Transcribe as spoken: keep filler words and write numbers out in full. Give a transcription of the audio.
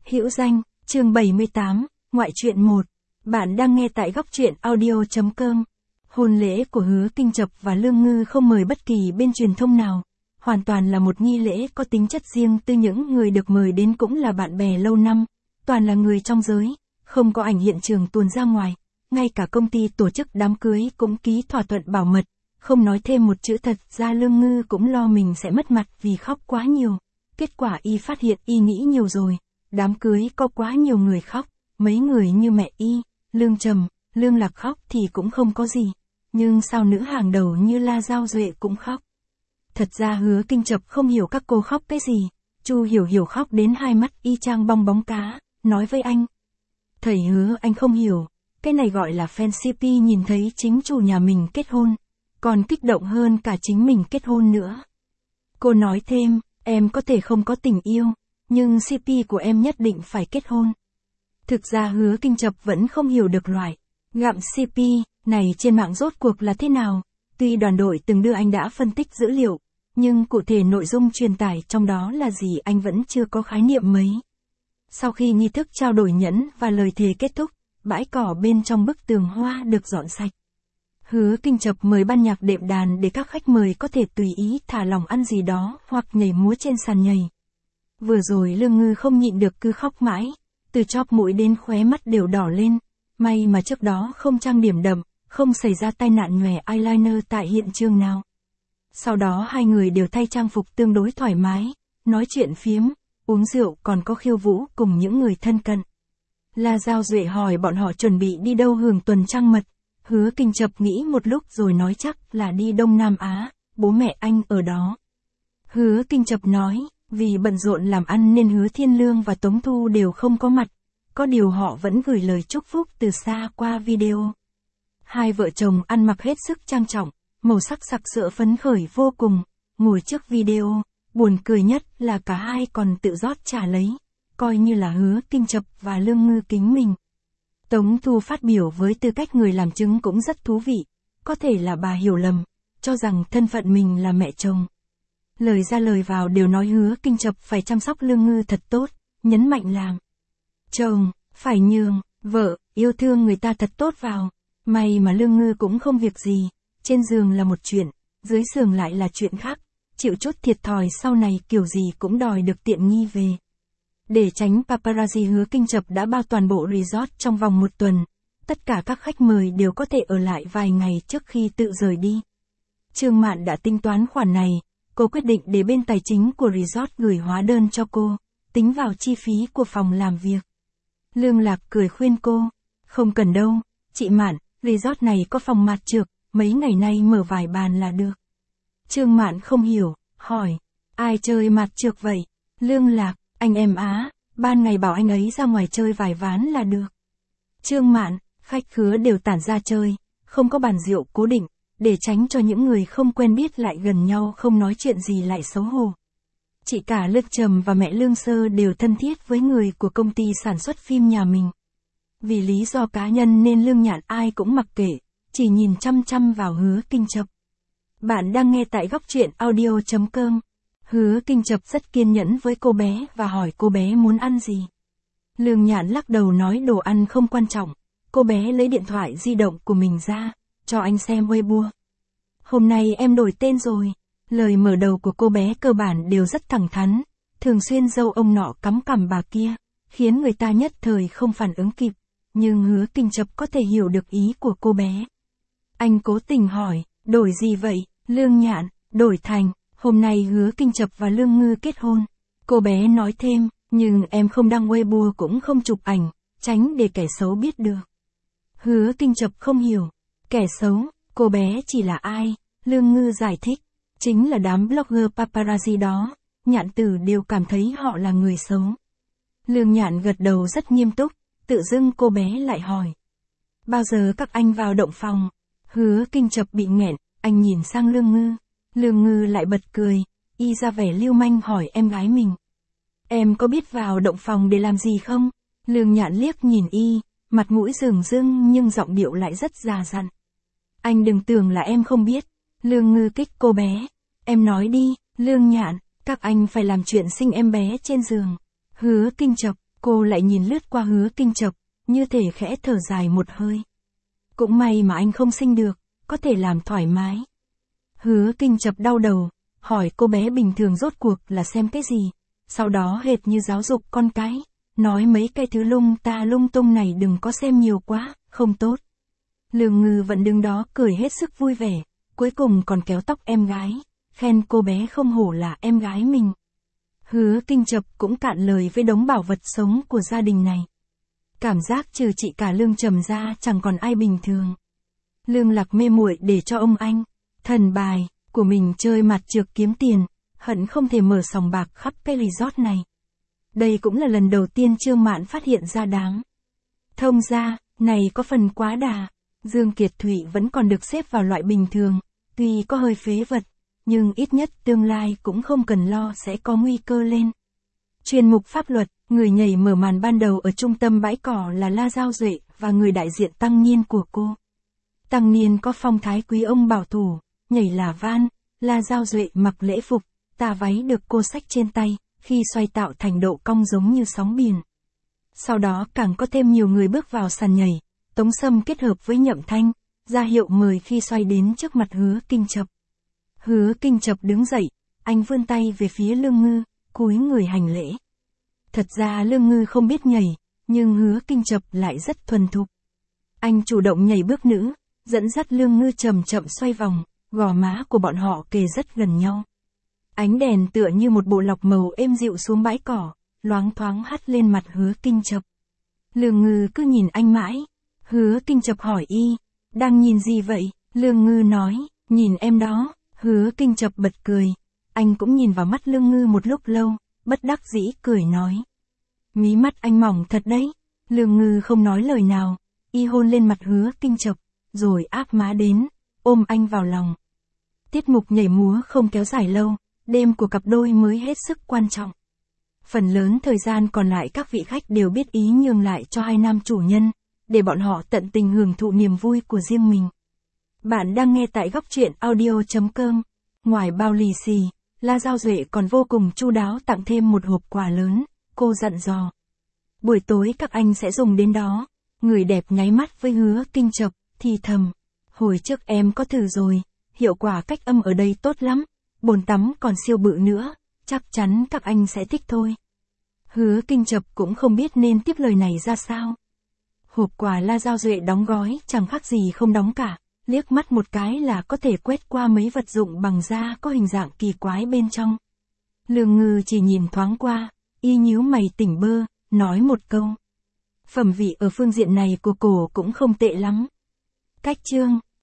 Hữu danh, chương bảy mươi tám, ngoại truyện một. Bạn đang nghe tại góc truyện audio chấm com. Hôn lễ của Hứa Kinh Chập và Lương Ngư không mời bất kỳ bên truyền thông nào. Hoàn toàn là một nghi lễ có tính chất riêng tư, những người được mời đến cũng là bạn bè lâu năm. Toàn là người trong giới, không có ảnh hiện trường tuồn ra ngoài. Ngay cả công ty tổ chức đám cưới cũng ký thỏa thuận bảo mật, không nói thêm một chữ. Thật ra Lương Ngư cũng lo mình sẽ mất mặt vì khóc quá nhiều. Kết quả y phát hiện y nghĩ nhiều rồi. Đám cưới có quá nhiều người khóc, mấy người như mẹ y, Lương Trầm, Lương Lạc khóc thì cũng không có gì. Nhưng sao nữ hàng đầu như La Giao Duệ cũng khóc. Thật ra Hứa Kinh Chập không hiểu các cô khóc cái gì. Chu Hiểu Hiểu khóc đến hai mắt y chang bong bóng cá, nói với anh. Thầy Hứa, anh không hiểu, cái này gọi là fan xê pê, nhìn thấy chính chủ nhà mình kết hôn, còn kích động hơn cả chính mình kết hôn nữa. Cô nói thêm, em có thể không có tình yêu, nhưng xê pê của em nhất định phải kết hôn. Thực ra Hứa Kinh Chập vẫn không hiểu được loại gặm xê pê này trên mạng rốt cuộc là thế nào. Tuy đoàn đội từng đưa anh đã phân tích dữ liệu, nhưng cụ thể nội dung truyền tải trong đó là gì anh vẫn chưa có khái niệm mấy. Sau khi nghi thức trao đổi nhẫn và lời thề kết thúc, bãi cỏ bên trong bức tường hoa được dọn sạch. Hứa Kinh Chập mời ban nhạc đệm đàn để các khách mời có thể tùy ý thả lỏng ăn gì đó hoặc nhảy múa trên sàn nhảy. Vừa rồi Lương Ngư không nhịn được cứ khóc mãi, từ chóp mũi đến khóe mắt đều đỏ lên. May mà trước đó không trang điểm đậm, không xảy ra tai nạn nhòe eyeliner tại hiện trường nào. Sau đó hai người đều thay trang phục tương đối thoải mái, nói chuyện phiếm, uống rượu, còn có khiêu vũ cùng những người thân cận. La Giao Duệ hỏi bọn họ chuẩn bị đi đâu hưởng tuần trăng mật. Hứa Kinh Chập nghĩ một lúc rồi nói chắc là đi Đông Nam Á, bố mẹ anh ở đó. Hứa Kinh Chập nói, vì bận rộn làm ăn nên Hứa Thiên Lương và Tống Thu đều không có mặt. Có điều họ vẫn gửi lời chúc phúc từ xa qua video. Hai vợ chồng ăn mặc hết sức trang trọng, màu sắc sặc sỡ phấn khởi vô cùng, ngồi trước video. Buồn cười nhất là cả hai còn tự rót trà lấy, coi như là Hứa Kinh Chập và Lương Ngư kính mình. Tống Thu phát biểu với tư cách người làm chứng cũng rất thú vị, có thể là bà hiểu lầm, cho rằng thân phận mình là mẹ chồng. Lời ra lời vào đều nói Hứa Kinh Chập phải chăm sóc Lương Ngư thật tốt, nhấn mạnh làm chồng, phải nhường, vợ, yêu thương người ta thật tốt vào. May mà Lương Ngư cũng không việc gì, trên giường là một chuyện, dưới giường lại là chuyện khác, chịu chút thiệt thòi sau này kiểu gì cũng đòi được tiện nghi về. Để tránh paparazzi, Hứa Kinh Chập đã bao toàn bộ resort trong vòng một tuần, tất cả các khách mời đều có thể ở lại vài ngày trước khi tự rời đi. Trương Mạn đã tính toán khoản này, cô quyết định để bên tài chính của resort gửi hóa đơn cho cô, tính vào chi phí của phòng làm việc. Lương Lạc cười khuyên cô, không cần đâu, chị Mạn, resort này có phòng mạt trược, mấy ngày nay mở vài bàn là được. Trương Mạn không hiểu, hỏi, ai chơi mạt trược vậy? Lương Lạc, anh em Á, ban ngày bảo anh ấy ra ngoài chơi vài ván là được. Trương Mạn, khách khứa đều tản ra chơi, không có bàn rượu cố định, để tránh cho những người không quen biết lại gần nhau không nói chuyện gì lại xấu hổ. Chị cả Lương Trầm và mẹ Lương Sơ đều thân thiết với người của công ty sản xuất phim nhà mình. Vì lý do cá nhân nên Lương Nhạn ai cũng mặc kệ, chỉ nhìn chăm chăm vào Hứa Kinh Chập. Bạn đang nghe tại góc truyện audio chấm com. Hứa Kinh Chập rất kiên nhẫn với cô bé và hỏi cô bé muốn ăn gì. Lương Nhạn lắc đầu nói đồ ăn không quan trọng. Cô bé lấy điện thoại di động của mình ra, cho anh xem Weibo. Hôm nay em đổi tên rồi. Lời mở đầu của cô bé cơ bản đều rất thẳng thắn, thường xuyên dâu ông nọ cắm cằm bà kia, khiến người ta nhất thời không phản ứng kịp. Nhưng Hứa Kinh Chập có thể hiểu được ý của cô bé. Anh cố tình hỏi, đổi gì vậy? Lương Nhạn, đổi thành, hôm nay Hứa Kinh Chập và Lương Ngư kết hôn. Cô bé nói thêm, nhưng em không đăng Weibo cũng không chụp ảnh, tránh để kẻ xấu biết được. Hứa Kinh Chập không hiểu, kẻ xấu, cô bé chỉ là ai? Lương Ngư giải thích, chính là đám blogger paparazzi đó, Nhạn Tử đều cảm thấy họ là người xấu. Lương Nhạn gật đầu rất nghiêm túc, tự dưng cô bé lại hỏi. Bao giờ các anh vào động phòng? Hứa Kinh Chập bị nghẹn, anh nhìn sang Lương Ngư. Lương Ngư lại bật cười, y ra vẻ lưu manh hỏi em gái mình. Em có biết vào động phòng để làm gì không? Lương Nhạn liếc nhìn y, mặt mũi rừng rưng nhưng giọng điệu lại rất già dặn. Anh đừng tưởng là em không biết. Lương Ngư kích cô bé. Em nói đi, Lương Nhạn, các anh phải làm chuyện sinh em bé trên giường. Hứa Kinh Chập, Cô lại nhìn lướt qua Hứa Kinh Chập, như thể khẽ thở dài một hơi. Cũng may mà anh không sinh được, có thể làm thoải mái. Hứa Kinh Chập đau đầu, hỏi cô bé bình thường rốt cuộc là xem cái gì, sau đó hệt như giáo dục con cái, nói mấy cái thứ lung ta lung tung này đừng có xem nhiều quá, không tốt. Lương Ngư vẫn đứng đó cười hết sức vui vẻ, cuối cùng còn kéo tóc em gái, khen cô bé không hổ là em gái mình. Hứa Kinh Chập cũng cạn lời với đống bảo vật sống của gia đình này. Cảm giác trừ chị cả Lương Trầm ra chẳng còn ai bình thường. Lương Lạc mê muội để cho ông anh, thần bài, của mình chơi mặt trược kiếm tiền, hận không thể mở sòng bạc khắp cái resort này. Đây cũng là lần đầu tiên Trương Mạn phát hiện ra đáng. Thông ra, này có phần quá đà, Dương Kiệt Thụy vẫn còn được xếp vào loại bình thường, tuy có hơi phế vật, nhưng ít nhất tương lai cũng không cần lo sẽ có nguy cơ lên. Chuyên mục pháp luật, người nhảy mở màn ban đầu ở trung tâm bãi cỏ là La Giao Duệ và người đại diện Tăng Niên của cô. Tăng Niên có phong thái quý ông bảo thủ, nhảy là van, La Giao Duệ mặc lễ phục, tà váy được cô xách trên tay, khi xoay tạo thành độ cong giống như sóng biển. Sau đó càng có thêm nhiều người bước vào sàn nhảy, Tống Sâm kết hợp với Nhậm Thanh, ra hiệu mời khi xoay đến trước mặt Hứa Kinh Chập. Hứa Kinh Chập đứng dậy, anh vươn tay về phía Lương Ngư, cúi người hành lễ. Thật ra Lương Ngư không biết nhảy, nhưng Hứa Kinh Chập lại rất thuần thục. Anh chủ động nhảy bước nữ, dẫn dắt Lương Ngư chậm chậm xoay vòng, gò má của bọn họ kề rất gần nhau. Ánh đèn tựa như một bộ lọc màu êm dịu xuống bãi cỏ, loáng thoáng hắt lên mặt Hứa Kinh Chập. Lương Ngư cứ nhìn anh mãi. Hứa Kinh Chập hỏi y, đang nhìn gì vậy? Lương Ngư nói, nhìn em đó. Hứa Kinh Chập bật cười. Anh cũng nhìn vào mắt Lương Ngư một lúc lâu, bất đắc dĩ cười nói. Mí mắt anh mỏng thật đấy. Lương Ngư không nói lời nào, y hôn lên mặt Hứa Kinh Chập, rồi áp má đến, ôm anh vào lòng. Tiết mục nhảy múa không kéo dài lâu, đêm của cặp đôi mới hết sức quan trọng. Phần lớn thời gian còn lại các vị khách đều biết ý nhường lại cho hai nam chủ nhân, để bọn họ tận tình hưởng thụ niềm vui của riêng mình. Bạn đang nghe tại góc truyện audio chấm com. Ngoài bao lì xì, La Giao Duệ còn vô cùng chu đáo tặng thêm một hộp quà lớn, cô dặn dò. Buổi tối các anh sẽ dùng đến đó. Người đẹp nháy mắt với Hứa Kinh Chập, thì thầm. Hồi trước em có thử rồi, hiệu quả cách âm ở đây tốt lắm, bồn tắm còn siêu bự nữa, chắc chắn các anh sẽ thích thôi. Hứa Kinh Chập cũng không biết nên tiếp lời này ra sao. Hộp quà La Giao Duệ đóng gói chẳng khác gì không đóng cả, liếc mắt một cái là có thể quét qua mấy vật dụng bằng da có hình dạng kỳ quái bên trong. Lương Ngư chỉ nhìn thoáng qua, y nhíu mày tỉnh bơ, nói một câu. Phẩm vị ở phương diện này của cổ cũng không tệ lắm. Cách chương